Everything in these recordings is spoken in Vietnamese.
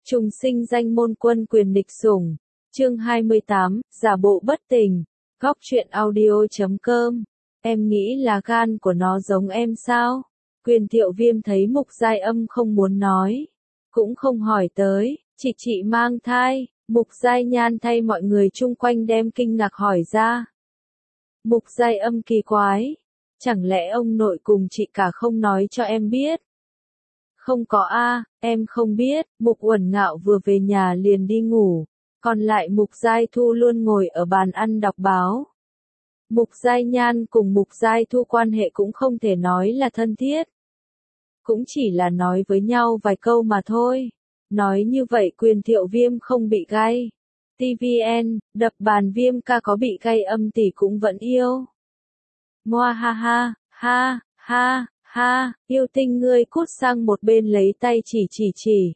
Trùng sinh danh môn quân quyền địch sủng. Chương 28, giả bộ bất tình. Góc truyện audio.com. Em nghĩ là gan của nó giống em sao? Quyền Thiệu Viêm thấy Mục Giai Âm không muốn nói, cũng không hỏi tới, chị mang thai. Mục Giai Nhan thay mọi người chung quanh đem kinh ngạc hỏi ra. Mục Giai Âm kỳ quái, chẳng lẽ ông nội cùng chị cả không nói cho em biết? Không có a, em không biết. Mục Uẩn Ngạo vừa về nhà liền đi ngủ, còn lại Mục Giai Thu luôn ngồi ở bàn ăn đọc báo. Mục Giai Nhan cùng Mục Giai Thu quan hệ cũng không thể nói là thân thiết, cũng chỉ là nói với nhau vài câu mà thôi. Nói như vậy Quyền Thiệu Viêm không bị gay. TVN, đập bàn Viêm ca có bị gay âm tỷ cũng vẫn yêu. Moa ha ha, ha, ha, ha, yêu tinh ngươi cút sang một bên lấy tay chỉ.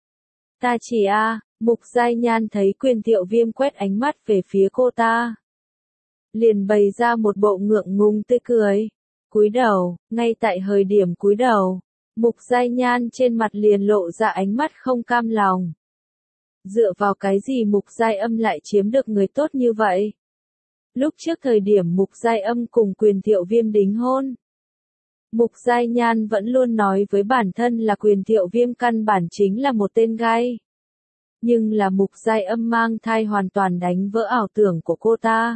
Ta chỉ a. Mục Giai Nhan thấy Quyền Thiệu Viêm quét ánh mắt về phía cô ta, liền bày ra một bộ ngượng ngùng tươi cười. Cúi đầu, ngay tại thời điểm cúi đầu, Mục Giai Nhan trên mặt liền lộ ra ánh mắt không cam lòng. Dựa vào cái gì Mục Giai Âm lại chiếm được người tốt như vậy? Lúc trước thời điểm Mục Giai Âm cùng Quyền Thiệu Viêm đính hôn, Mục Giai Nhan vẫn luôn nói với bản thân là Quyền Thiệu Viêm căn bản chính là một tên gay. Nhưng là Mục Giai Âm mang thai hoàn toàn đánh vỡ ảo tưởng của cô ta.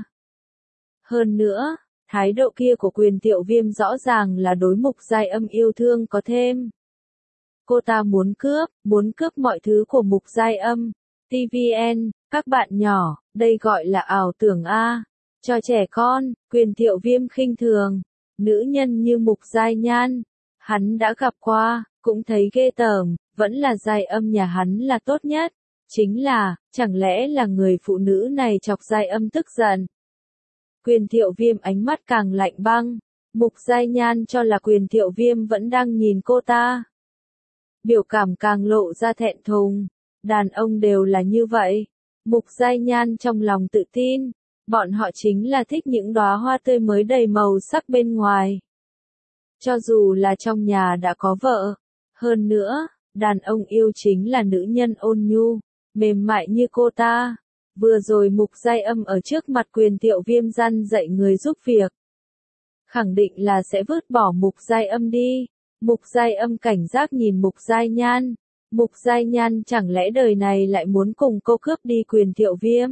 Hơn nữa, thái độ kia của Quyền Thiệu Viêm rõ ràng là đối Mục Giai Âm yêu thương có thêm. Cô ta muốn cướp mọi thứ của Mục Giai Âm. TVN, các bạn nhỏ, đây gọi là ảo tưởng a. Cho trẻ con. Quyền Thiệu Viêm khinh thường. Nữ nhân như Mục Giai Nhan, hắn đã gặp qua, cũng thấy ghê tởm, vẫn là Giai Âm nhà hắn là tốt nhất. Chính là, chẳng lẽ là người phụ nữ này chọc Giai Âm tức giận? Quyền Thiệu Viêm ánh mắt càng lạnh băng. Mục Giai Nhan cho là Quyền Thiệu Viêm vẫn đang nhìn cô ta, biểu cảm càng lộ ra thẹn thùng. Đàn ông đều là như vậy. Mục Giai Nhan trong lòng tự tin, bọn họ chính là thích những đóa hoa tươi mới đầy màu sắc bên ngoài. Cho dù là trong nhà đã có vợ. Hơn nữa, đàn ông yêu chính là nữ nhân ôn nhu, mềm mại như cô ta. Vừa rồi Mục Giai Âm ở trước mặt Quyền Thiệu Viêm răn dạy người giúp việc, khẳng định là sẽ vứt bỏ Mục Giai Âm đi. Mục Giai Âm cảnh giác nhìn Mục Giai Nhan. Mục Giai Nhan chẳng lẽ đời này lại muốn cùng cô cướp đi Quyền Thiệu Viêm?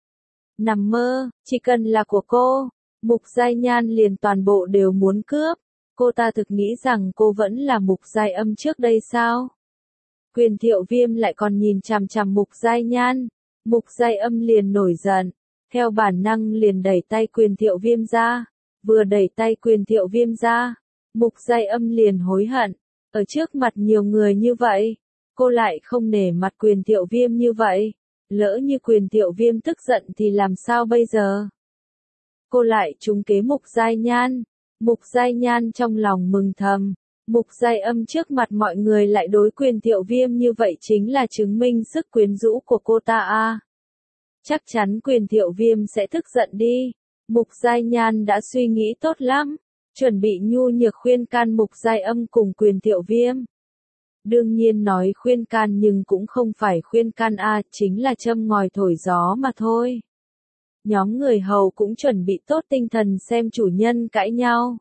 Nằm mơ, chỉ cần là của cô, Mục Giai Nhan liền toàn bộ đều muốn cướp. Cô ta thực nghĩ rằng cô vẫn là Mục Giai Âm trước đây sao? Quyền Thiệu Viêm lại còn nhìn chằm chằm Mục Giai Nhan. Mục Giai Âm liền nổi giận, theo bản năng liền đẩy tay Quyền Thiệu Viêm ra. Vừa đẩy tay Quyền Thiệu Viêm ra, Mục Giai Âm liền hối hận. Ở trước mặt nhiều người như vậy, cô lại không nể mặt Quyền Thiệu Viêm như vậy. Lỡ như Quyền Thiệu Viêm tức giận thì làm sao bây giờ? Cô lại trúng kế Mục Giai Nhan. Mục Giai Nhan trong lòng mừng thầm. Mục Giai Âm trước mặt mọi người lại đối Quyền Thiệu Viêm như vậy chính là chứng minh sức quyến rũ của cô ta a. Chắc chắn Quyền Thiệu Viêm sẽ tức giận đi. Mục Giai Nhan đã suy nghĩ tốt lắm, chuẩn bị nhu nhược khuyên can Mục Giai Âm cùng Quyền Thiệu Viêm. Đương nhiên nói khuyên can nhưng cũng không phải khuyên can a, chính là châm ngòi thổi gió mà thôi. Nhóm người hầu cũng chuẩn bị tốt tinh thần xem chủ nhân cãi nhau.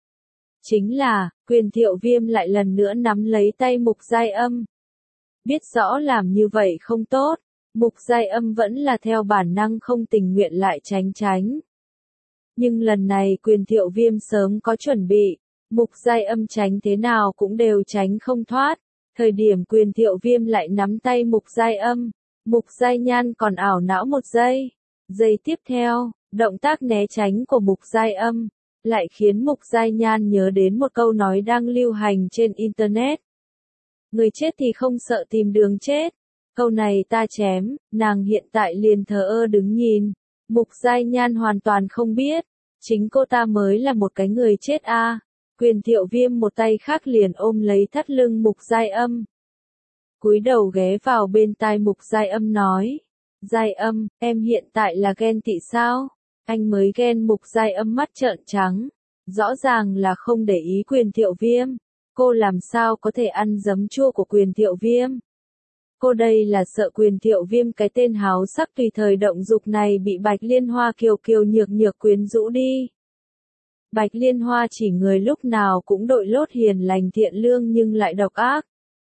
Chính là, Quyền Thiệu Viêm lại lần nữa nắm lấy tay Mục Giai Âm. Biết rõ làm như vậy không tốt, Mục Giai Âm vẫn là theo bản năng không tình nguyện lại tránh. Nhưng lần này Quyền Thiệu Viêm sớm có chuẩn bị, Mục Giai Âm tránh thế nào cũng đều tránh không thoát. Thời điểm Quyền Thiệu Viêm lại nắm tay Mục Giai Âm, Mục Giai Nhan còn ảo não một giây. Giây tiếp theo, động tác né tránh của Mục Giai Âm lại khiến Mục Giai Nhan nhớ đến một câu nói đang lưu hành trên Internet. Người chết thì không sợ tìm đường chết. Câu này ta chém, nàng hiện tại liền thờ ơ đứng nhìn. Mục Giai Nhan hoàn toàn không biết, chính cô ta mới là một cái người chết a. Quyền Thiệu Viêm một tay khác liền ôm lấy thắt lưng Mục Giai Âm, cúi đầu ghé vào bên tai Mục Giai Âm nói. Giai Âm, em hiện tại là ghen tị sao? Anh mới ghen. Mục Giai Âm mắt trợn trắng, rõ ràng là không để ý Quyền Thiệu Viêm. Cô làm sao có thể ăn giấm chua của Quyền Thiệu Viêm? Cô đây là sợ Quyền Thiệu Viêm cái tên háo sắc tùy thời động dục này bị Bạch Liên Hoa kiều kiều nhược nhược quyến rũ đi. Bạch Liên Hoa chỉ người lúc nào cũng đội lốt hiền lành thiện lương nhưng lại độc ác.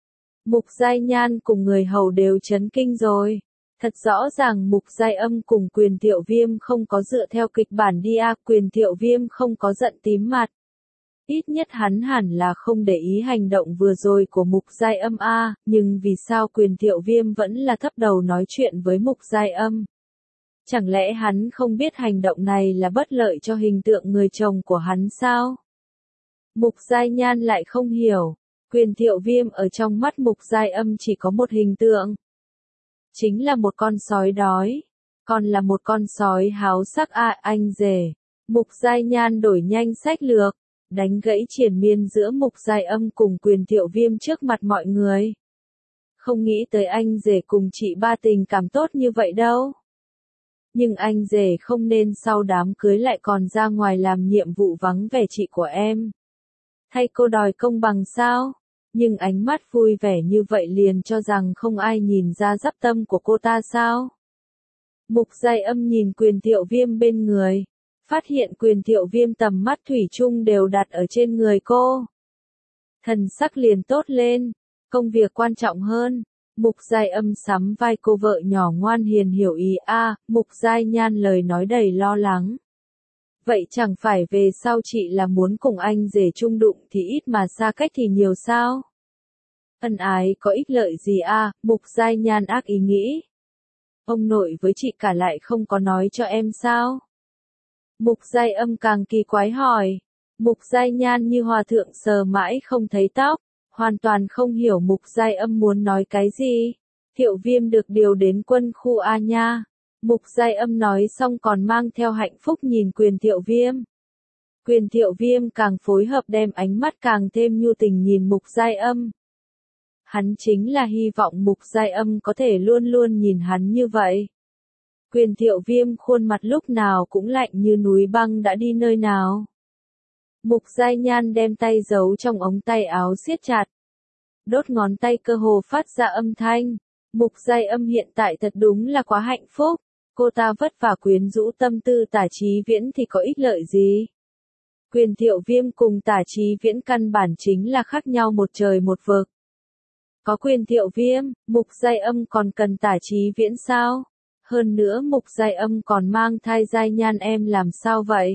Mục Giai Nhan cùng người hầu đều chấn kinh rồi. Thật rõ ràng Mục Giai Âm cùng Quyền Thiệu Viêm không có dựa theo kịch bản đi à, Quyền Thiệu Viêm không có giận tím mặt. Ít nhất hắn hẳn là không để ý hành động vừa rồi của Mục Giai Âm a, nhưng vì sao Quyền Thiệu Viêm vẫn là thấp đầu nói chuyện với Mục Giai Âm? Chẳng lẽ hắn không biết hành động này là bất lợi cho hình tượng người chồng của hắn sao? Mục Giai Nhan lại không hiểu, Quyền Thiệu Viêm ở trong mắt Mục Giai Âm chỉ có một hình tượng. Chính là một con sói đói, còn là một con sói háo sắc à, anh rể. Mục Giai Nhan đổi nhanh sách lược, đánh gãy triền miên giữa Mục Giai Âm cùng Quyền Thiệu Viêm trước mặt mọi người. Không nghĩ tới anh rể cùng chị ba tình cảm tốt như vậy đâu. Nhưng anh rể không nên sau đám cưới lại còn ra ngoài làm nhiệm vụ vắng vẻ chị của em. Hay cô đòi công bằng sao? Nhưng ánh mắt vui vẻ như vậy liền cho rằng không ai nhìn ra dắp tâm của cô ta sao? Mục Giai Âm nhìn Quyền Thiệu Viêm bên người, phát hiện Quyền Thiệu Viêm tầm mắt thủy chung đều đặt ở trên người cô. Thần sắc liền tốt lên, công việc quan trọng hơn. Mục Giai Âm sắm vai cô vợ nhỏ ngoan hiền hiểu ý a, Mục Giai Nhan lời nói đầy lo lắng. Vậy chẳng phải về sau chị là muốn cùng anh rể chung đụng thì ít mà xa cách thì nhiều sao? Ân ái có ích lợi gì a, Mục Giai Nhan ác ý nghĩ. Ông nội với chị cả lại không có nói cho em sao? Mục Giai Âm càng kỳ quái hỏi. Mục Giai Nhan như hòa thượng sờ mãi không thấy tóc, hoàn toàn không hiểu Mục Giai Âm muốn nói cái gì. Thiệu Viêm được điều đến quân khu A nha. Mục Giai Âm nói xong còn mang theo hạnh phúc nhìn Quyền Thiệu Viêm. Quyền Thiệu Viêm càng phối hợp đem ánh mắt càng thêm nhu tình nhìn Mục Giai Âm. Hắn chính là hy vọng Mục Giai Âm có thể luôn luôn nhìn hắn như vậy. Quyền Thiệu Viêm khuôn mặt lúc nào cũng lạnh như núi băng đã đi nơi nào. Mục Giai Nhan đem tay giấu trong ống tay áo siết chặt. Đốt ngón tay cơ hồ phát ra âm thanh. Mục Giai Âm hiện tại thật đúng là quá hạnh phúc. Cô ta vất vả quyến rũ tâm tư Tả Chí Viễn thì có ích lợi gì? Quyền Thiệu Viêm cùng Tả Chí Viễn căn bản chính là khác nhau một trời một vực. Có Quyền Thiệu Viêm, Mục Giai Âm còn cần Tả Chí Viễn sao? Hơn nữa Mục Giai Âm còn mang thai Giai Nhan em làm sao vậy?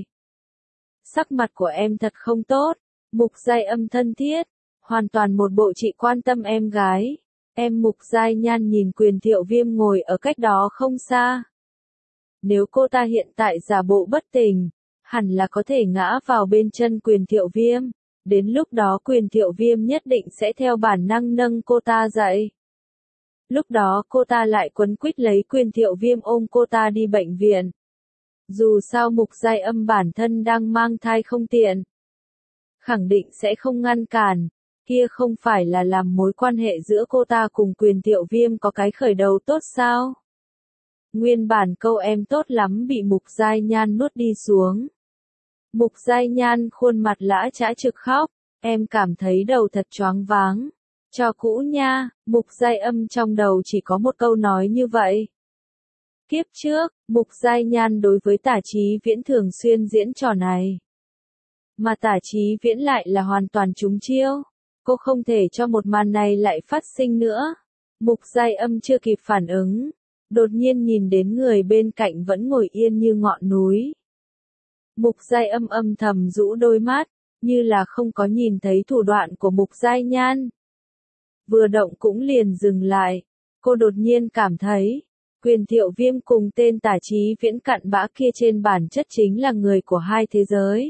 Sắc mặt của em thật không tốt. Mục Giai Âm thân thiết, hoàn toàn một bộ chị quan tâm em gái. Em Mục Giai Nhan nhìn Quyền Thiệu Viêm ngồi ở cách đó không xa. Nếu cô ta hiện tại giả bộ bất tình, hẳn là có thể ngã vào bên chân Quyền Thiệu Viêm. Đến lúc đó Quyền Thiệu Viêm nhất định sẽ theo bản năng nâng cô ta dậy. Lúc đó cô ta lại quấn quýt lấy Quyền Thiệu Viêm ôm cô ta đi bệnh viện. Dù sao Mục Giai Âm bản thân đang mang thai không tiện. Khẳng định sẽ không ngăn cản. Kia không phải là làm mối quan hệ giữa cô ta cùng Quyền Thiệu Viêm có cái khởi đầu tốt sao? Nguyên bản câu em tốt lắm bị Mục Giai Nhan nuốt đi xuống. Mục Giai Nhan khuôn mặt lã chã trực khóc. Em cảm thấy đầu thật choáng váng. Cho cũ nha, Mục Giai Âm trong đầu chỉ có một câu nói như vậy. Kiếp trước, Mục Giai Nhan đối với Tả Chí Viễn thường xuyên diễn trò này. Mà Tả Chí Viễn lại là hoàn toàn trúng chiêu. Cô không thể cho một màn này lại phát sinh nữa. Mục Giai Âm chưa kịp phản ứng. Đột nhiên nhìn đến người bên cạnh vẫn ngồi yên như ngọn núi. Mục Giai Âm âm thầm rũ đôi mắt, như là không có nhìn thấy thủ đoạn của Mục Giai Nhan. Vừa động cũng liền dừng lại. Cô đột nhiên cảm thấy, Quyền Thiệu Viêm cùng tên Tả Chí Viễn cặn bã kia trên bản chất chính là người của hai thế giới.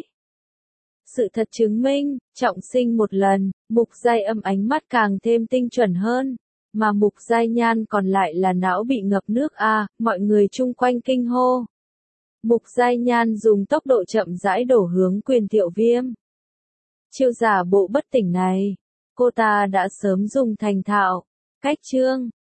Sự thật chứng minh, trọng sinh một lần, Mục Giai Âm ánh mắt càng thêm tinh chuẩn hơn, mà Mục Giai Nhan còn lại là não bị ngập nước a, mọi người chung quanh kinh hô. Mục Giai Nhan dùng tốc độ chậm rãi đổ hướng Quyền Thiệu Viêm. Chiêu giả bộ bất tỉnh này, cô ta đã sớm dùng thành thạo. Cách chương